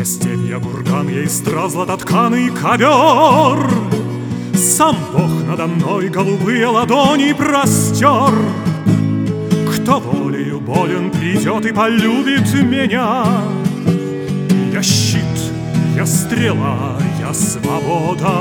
степь, я курган, я из страз златотканый ковер. Сам Бог надо мной голубые ладони простер. Кто волею болен, придет и полюбит меня. Я щит, я стрела, я свобода,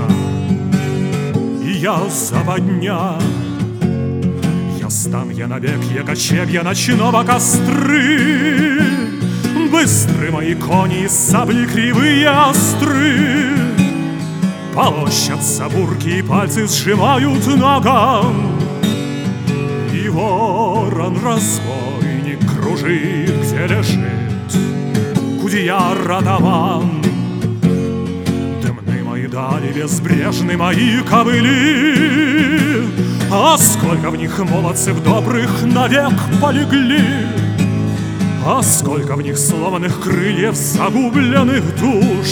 и я западня. Я стан, я навек, я кочевья, я ночного костры. Быстры мои кони, сабли кривые остры. Полощутся бурки, и пальцы сжимают ногам. И ворон разбойник кружит, где лежит Кудеяр атаман. Дымны мои дали, безбрежны мои ковыли, а сколько в них молодцев добрых навек полегли, а сколько в них сломанных крыльев, загубленных душ.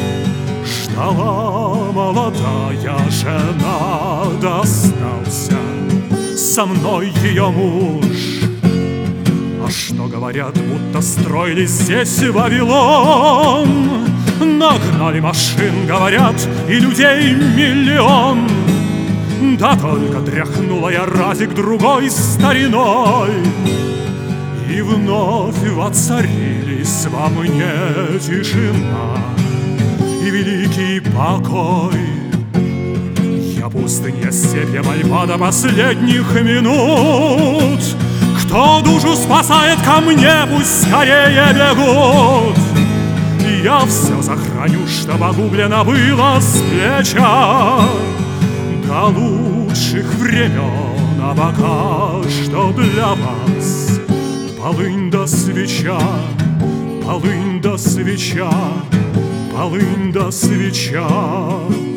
Ждала молодая жена, достался со мной ее муж. А что говорят, будто строили здесь Вавилон. Нагнали машин, говорят, и людей миллион. Да только тряхнула я разик другой стариной, и вновь воцарились во мне тишина и великий покой. Я пустынь, я степь, я мольба до последних минут. Кто душу спасает, ко мне пусть скорее бегут. Я все сохраню, что погублено было с плеча до лучших времен, а пока что для вас полынь да свеча, полынь да свеча, полынь да свеча.